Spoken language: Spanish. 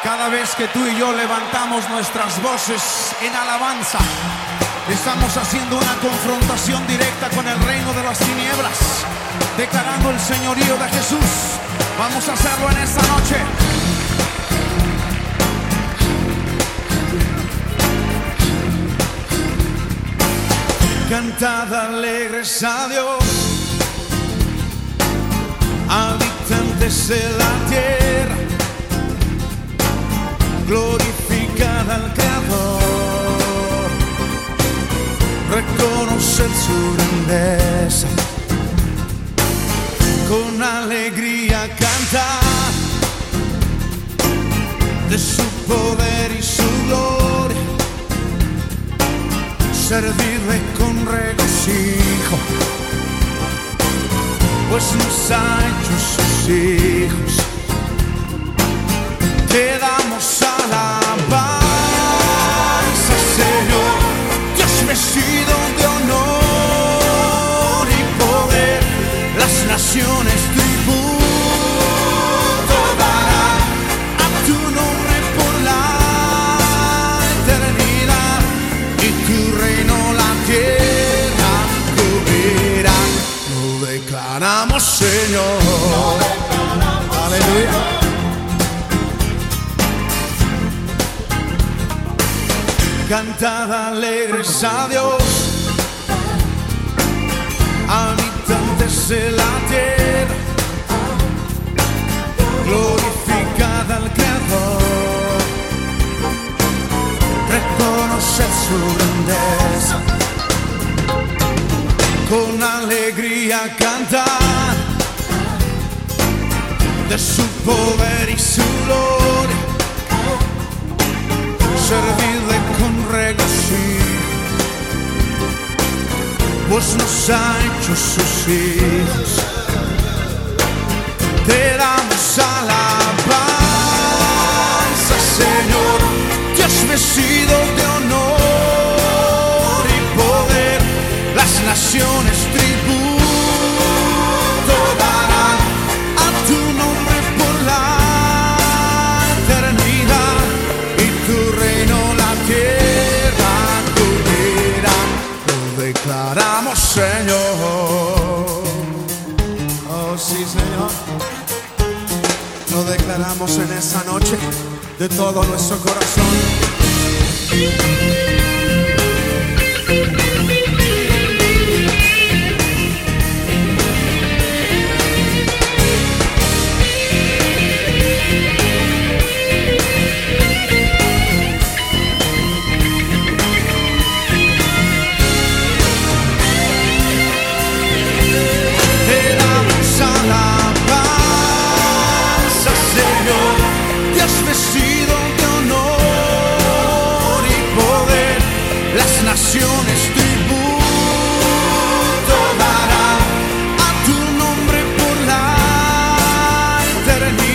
Cada vez que tú y yo levantamos nuestras voces en alabanza, estamos haciendo una confrontación directa con el reino de las tinieblas, declarando el señorío de Jesús. Vamos a hacerlo en esta noche. Cantad alegres a Dios, habitantes de la tierra, glorificad al Creador, reconoced su grandeza, con alegría cantad de su poder y su gloria, servidle con regocijo, pues nos ha hecho sus hijos. Te damos alabanza, Señor, Dios vestido de honor y poder. Las naciones tributo darán a tu nombre por la eternidad, y tu reino la tierra cubrirá. Lo declaramos, Señor. Aleluya. Cantad alegres a Dios, habitantes de la tierra, glorificad al Creador, reconoced su grandeza, con alegría cantad de su poder y su gloria, servidle con regocijo, pues nos ha hecho sus hijos. Te damos alabanza, Señor, Dios vestido de honor y poder. Las naciones tributo darán a tu nombre por la eternidad, y tu reino la tierra cubrirá. Lo declaramos, Señor. Oh sí, Señor. Lo declaramos en esa noche de todo nuestro corazón. Vestido de honor y poder, las naciones tributo darán a tu nombre por la eternidad.